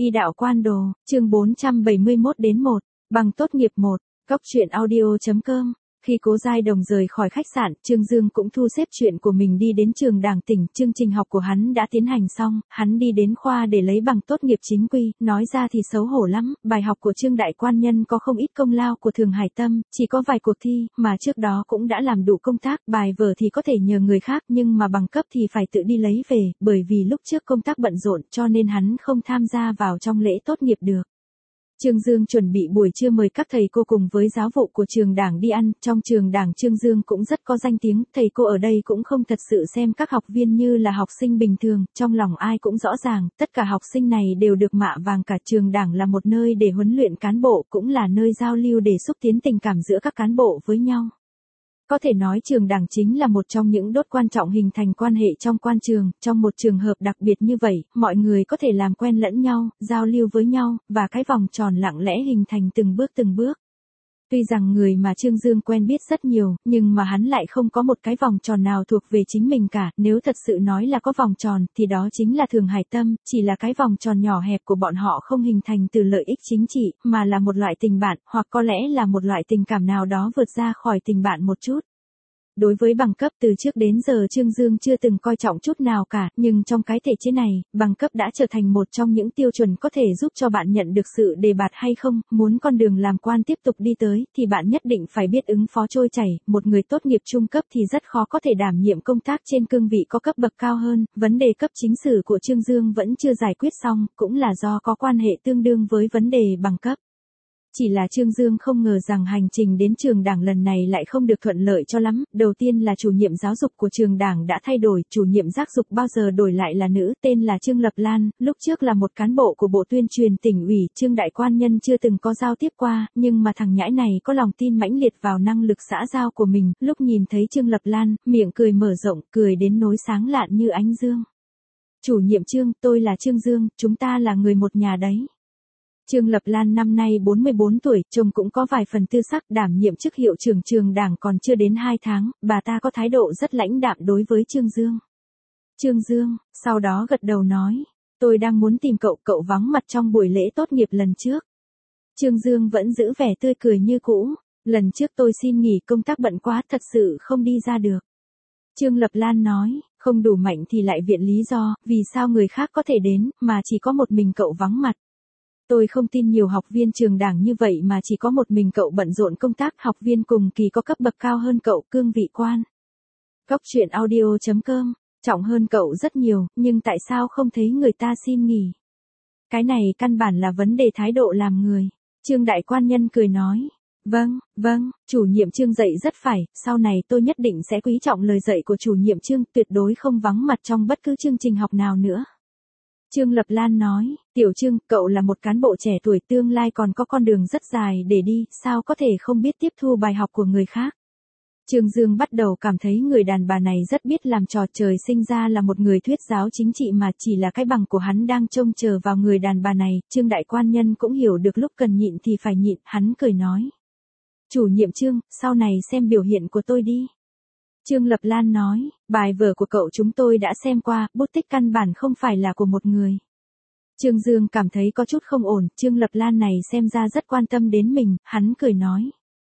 Y đạo quan đồ, chương 471 đến 1, bằng tốt nghiệp 1, Cóc truyện audio.com. Khi Cố Giai Đồng rời khỏi khách sạn, Trương Dương cũng thu xếp chuyện của mình đi đến trường Đảng tỉnh, chương trình học của hắn đã tiến hành xong, hắn đi đến khoa để lấy bằng tốt nghiệp chính quy, nói ra thì xấu hổ lắm, bài học của Trương Đại Quan Nhân có không ít công lao của Thường Hải Tâm, chỉ có vài cuộc thi, mà trước đó cũng đã làm đủ công tác, bài vở thì có thể nhờ người khác nhưng mà bằng cấp thì phải tự đi lấy về, bởi vì lúc trước công tác bận rộn cho nên hắn không tham gia vào trong lễ tốt nghiệp được. Trương Dương chuẩn bị buổi trưa mời các thầy cô cùng với giáo vụ của trường Đảng đi ăn, trong trường Đảng Trương Dương cũng rất có danh tiếng, thầy cô ở đây cũng không thật sự xem các học viên như là học sinh bình thường, trong lòng ai cũng rõ ràng, tất cả học sinh này đều được mạ vàng cả trường Đảng là một nơi để huấn luyện cán bộ, cũng là nơi giao lưu để xúc tiến tình cảm giữa các cán bộ với nhau. Có thể nói trường Đảng chính là một trong những đốt quan trọng hình thành quan hệ trong quan trường, trong một trường hợp đặc biệt như vậy, mọi người có thể làm quen lẫn nhau, giao lưu với nhau, và cái vòng tròn lặng lẽ hình thành từng bước. Tuy rằng người mà Trương Dương quen biết rất nhiều, nhưng mà hắn lại không có một cái vòng tròn nào thuộc về chính mình cả, nếu thật sự nói là có vòng tròn, thì đó chính là Thường Hải Tâm, chỉ là cái vòng tròn nhỏ hẹp của bọn họ không hình thành từ lợi ích chính trị, mà là một loại tình bạn, hoặc có lẽ là một loại tình cảm nào đó vượt ra khỏi tình bạn một chút. Đối với bằng cấp từ trước đến giờ Trương Dương chưa từng coi trọng chút nào cả, nhưng trong cái thể chế này, bằng cấp đã trở thành một trong những tiêu chuẩn có thể giúp cho bạn nhận được sự đề bạt hay không, muốn con đường làm quan tiếp tục đi tới, thì bạn nhất định phải biết ứng phó trôi chảy, một người tốt nghiệp trung cấp thì rất khó có thể đảm nhiệm công tác trên cương vị có cấp bậc cao hơn, vấn đề cấp chính sử của Trương Dương vẫn chưa giải quyết xong, cũng là do có quan hệ tương đương với vấn đề bằng cấp. Chỉ là Trương Dương không ngờ rằng hành trình đến trường Đảng lần này lại không được thuận lợi cho lắm, đầu tiên là chủ nhiệm giáo dục của trường Đảng đã thay đổi, chủ nhiệm giáo dục bao giờ đổi lại là nữ, tên là Trương Lập Lan, lúc trước là một cán bộ của Bộ Tuyên truyền tỉnh ủy, Trương Đại Quan Nhân chưa từng có giao tiếp qua, nhưng mà thằng nhãi này có lòng tin mãnh liệt vào năng lực xã giao của mình, lúc nhìn thấy Trương Lập Lan, miệng cười mở rộng, cười đến nối sáng lạn như ánh dương. Chủ nhiệm Trương, tôi là Trương Dương, chúng ta là người một nhà đấy. Trương Lập Lan năm nay 44 tuổi, trông cũng có vài phần tư sắc, đảm nhiệm chức hiệu trưởng trường Đảng còn chưa đến 2 tháng, bà ta có thái độ rất lãnh đạm đối với Trương Dương. Trương Dương, sau đó gật đầu nói, tôi đang muốn tìm cậu, cậu vắng mặt trong buổi lễ tốt nghiệp lần trước. Trương Dương vẫn giữ vẻ tươi cười như cũ, lần trước tôi xin nghỉ công tác bận quá, thật sự không đi ra được. Trương Lập Lan nói, không đủ mạnh thì lại viện lý do, vì sao người khác có thể đến, mà chỉ có một mình cậu vắng mặt. Tôi không tin nhiều học viên trường Đảng như vậy mà chỉ có một mình cậu bận rộn công tác, học viên cùng kỳ có cấp bậc cao hơn cậu, cương vị quan. Cóc truyện audio.com, trọng hơn cậu rất nhiều, nhưng tại sao không thấy người ta xin nghỉ? Cái này căn bản là vấn đề thái độ làm người. Trương Đại Quan Nhân cười nói, vâng, chủ nhiệm Trương dạy rất phải, sau này tôi nhất định sẽ quý trọng lời dạy của chủ nhiệm Trương, tuyệt đối không vắng mặt trong bất cứ chương trình học nào nữa. Trương Lập Lan nói, Tiểu Trương, cậu là một cán bộ trẻ tuổi, tương lai còn có con đường rất dài để đi, sao có thể không biết tiếp thu bài học của người khác. Trương Dương bắt đầu cảm thấy người đàn bà này rất biết làm trò, trời sinh ra là một người thuyết giáo chính trị mà chỉ là cái bằng của hắn đang trông chờ vào người đàn bà này. Trương Đại Quan Nhân cũng hiểu được lúc cần nhịn thì phải nhịn, hắn cười nói. Chủ nhiệm Trương, sau này xem biểu hiện của tôi đi. Trương Lập Lan nói, bài vở của cậu chúng tôi đã xem qua, bút tích căn bản không phải là của một người. Trương Dương cảm thấy có chút không ổn, Trương Lập Lan này xem ra rất quan tâm đến mình, hắn cười nói.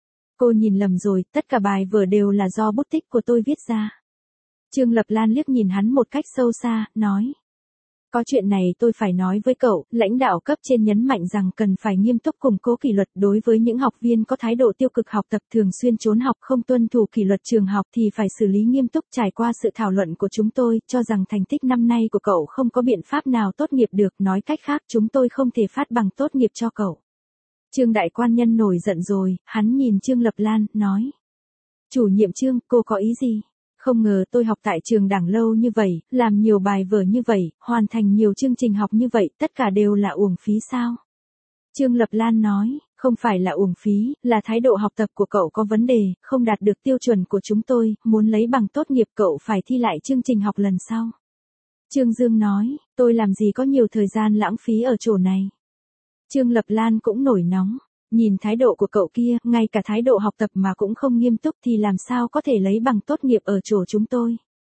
Cô nhìn lầm rồi, tất cả bài vở đều là do bút tích của tôi viết ra. Trương Lập Lan liếc nhìn hắn một cách sâu xa, nói. Có chuyện này tôi phải nói với cậu, lãnh đạo cấp trên nhấn mạnh rằng cần phải nghiêm túc củng cố kỷ luật đối với những học viên có thái độ tiêu cực học tập, thường xuyên trốn học, không tuân thủ kỷ luật trường học thì phải xử lý nghiêm túc. Trải qua sự thảo luận của chúng tôi, cho rằng thành tích năm nay của cậu không có biện pháp nào tốt nghiệp được, nói cách khác chúng tôi không thể phát bằng tốt nghiệp cho cậu. Trương Đại Quan Nhân nổi giận rồi, hắn nhìn Trương Lập Lan, nói. Chủ nhiệm Trương, cô có ý gì? Không ngờ tôi học tại trường Đảng lâu như vậy, làm nhiều bài vở như vậy, hoàn thành nhiều chương trình học như vậy, tất cả đều là uổng phí sao? Trương Lập Lan nói, không phải là uổng phí, là thái độ học tập của cậu có vấn đề, không đạt được tiêu chuẩn của chúng tôi, muốn lấy bằng tốt nghiệp cậu phải thi lại chương trình học lần sau. Trương Dương nói, tôi làm gì có nhiều thời gian lãng phí ở chỗ này. Trương Lập Lan cũng nổi nóng. Nhìn thái độ của cậu kia, ngay cả thái độ học tập mà cũng không nghiêm túc thì làm sao có thể lấy bằng tốt nghiệp ở chỗ chúng tôi.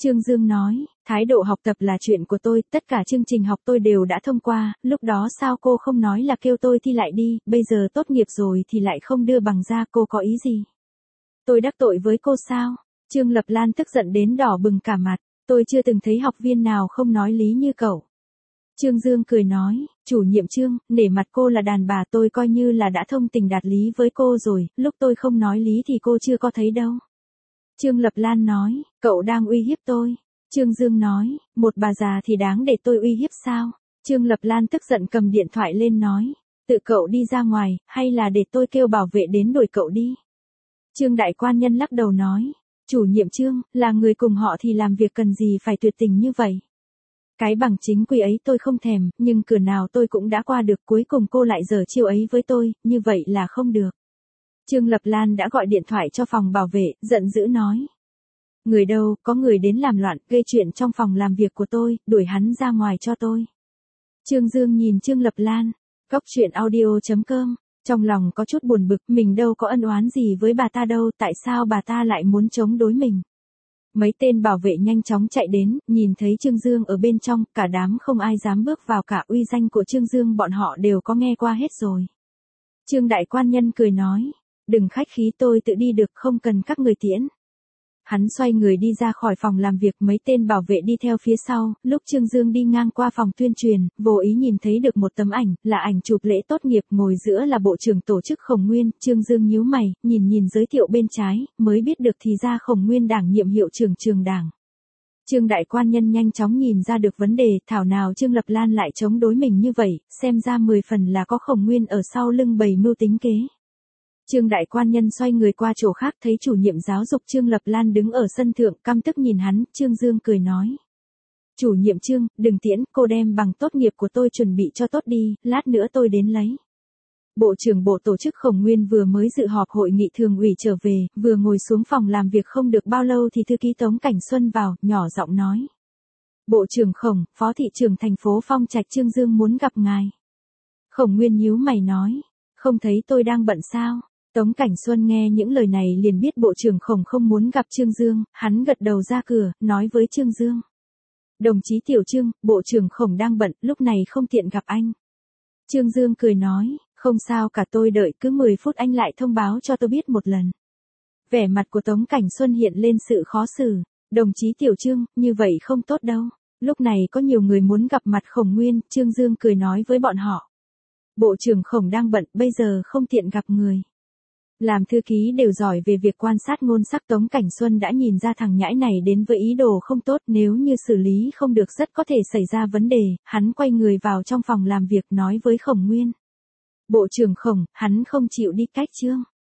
Trương Dương nói, thái độ học tập là chuyện của tôi, tất cả chương trình học tôi đều đã thông qua, lúc đó sao cô không nói là kêu tôi thi lại đi, bây giờ tốt nghiệp rồi thì lại không đưa bằng ra, cô có ý gì? Tôi đắc tội với cô sao? Trương Lập Lan tức giận đến đỏ bừng cả mặt, tôi chưa từng thấy học viên nào không nói lý như cậu. Trương Dương cười nói, chủ nhiệm Trương, nể mặt cô là đàn bà tôi coi như là đã thông tình đạt lý với cô rồi, lúc tôi không nói lý thì cô chưa có thấy đâu. Trương Lập Lan nói, cậu đang uy hiếp tôi. Trương Dương nói, một bà già thì đáng để tôi uy hiếp sao? Trương Lập Lan tức giận cầm điện thoại lên nói, tự cậu đi ra ngoài, hay là để tôi kêu bảo vệ đến đuổi cậu đi? Trương Đại Quan Nhân lắc đầu nói, chủ nhiệm Trương, là người cùng họ thì làm việc cần gì phải tuyệt tình như vậy? Cái bằng chính quy ấy tôi không thèm, nhưng cửa nào tôi cũng đã qua được, cuối cùng cô lại giở chiêu ấy với tôi, như vậy là không được. Trương Lập Lan đã gọi điện thoại cho phòng bảo vệ, giận dữ nói. Người đâu, có người đến làm loạn, gây chuyện trong phòng làm việc của tôi, đuổi hắn ra ngoài cho tôi. Trương Dương nhìn Trương Lập Lan, Cóc Truyện Audio.com, trong lòng có chút buồn bực, mình đâu có ân oán gì với bà ta đâu, tại sao bà ta lại muốn chống đối mình. Mấy tên bảo vệ nhanh chóng chạy đến, nhìn thấy Trương Dương ở bên trong, cả đám không ai dám bước vào cả, uy danh của Trương Dương bọn họ đều có nghe qua hết rồi. Trương Đại Quan Nhân cười nói, đừng khách khí, tôi tự đi được, không cần các người tiễn. Hắn xoay người đi ra khỏi phòng làm việc, mấy tên bảo vệ đi theo phía sau, lúc Trương Dương đi ngang qua phòng tuyên truyền, vô ý nhìn thấy được một tấm ảnh, là ảnh chụp lễ tốt nghiệp, ngồi giữa là bộ trưởng tổ chức Khổng Nguyên, Trương Dương nhíu mày, nhìn giới thiệu bên trái, mới biết được thì ra Khổng Nguyên đảm nhiệm hiệu trưởng trường đảng. Trương Đại Quan Nhân nhanh chóng nhìn ra được vấn đề, thảo nào Trương Lập Lan lại chống đối mình như vậy, xem ra 10 phần là có Khổng Nguyên ở sau lưng bày mưu tính kế. Trương Đại Quan Nhân xoay người qua chỗ khác, thấy chủ nhiệm giáo dục Trương Lập Lan đứng ở sân thượng, căm tức nhìn hắn, Trương Dương cười nói. Chủ nhiệm Trương, đừng tiễn, cô đem bằng tốt nghiệp của tôi chuẩn bị cho tốt đi, lát nữa tôi đến lấy. Bộ trưởng Bộ Tổ chức Khổng Nguyên vừa mới dự họp hội nghị thường ủy trở về, vừa ngồi xuống phòng làm việc không được bao lâu thì thư ký Tống Cảnh Xuân vào, nhỏ giọng nói. Bộ trưởng Khổng, Phó thị trưởng thành phố Phong Trạch Trương Dương muốn gặp ngài. Khổng Nguyên nhíu mày nói, không thấy tôi đang bận sao? Tống Cảnh Xuân nghe những lời này liền biết Bộ trưởng Khổng không muốn gặp Trương Dương, hắn gật đầu ra cửa, nói với Trương Dương. Đồng chí Tiểu Trương, Bộ trưởng Khổng đang bận, lúc này không tiện gặp anh. Trương Dương cười nói, không sao cả, tôi đợi cứ 10 phút anh lại thông báo cho tôi biết một lần. Vẻ mặt của Tống Cảnh Xuân hiện lên sự khó xử, đồng chí Tiểu Trương, như vậy không tốt đâu. Lúc này có nhiều người muốn gặp mặt Khổng Nguyên, Trương Dương cười nói với bọn họ. Bộ trưởng Khổng đang bận, bây giờ không tiện gặp người. Làm thư ký đều giỏi về việc quan sát ngôn sắc, Tống Cảnh Xuân đã nhìn ra thằng nhãi này đến với ý đồ không tốt, nếu như xử lý không được rất có thể xảy ra vấn đề, hắn quay người vào trong phòng làm việc nói với Khổng Nguyên. Bộ trưởng Khổng, hắn không chịu đi cách Trương.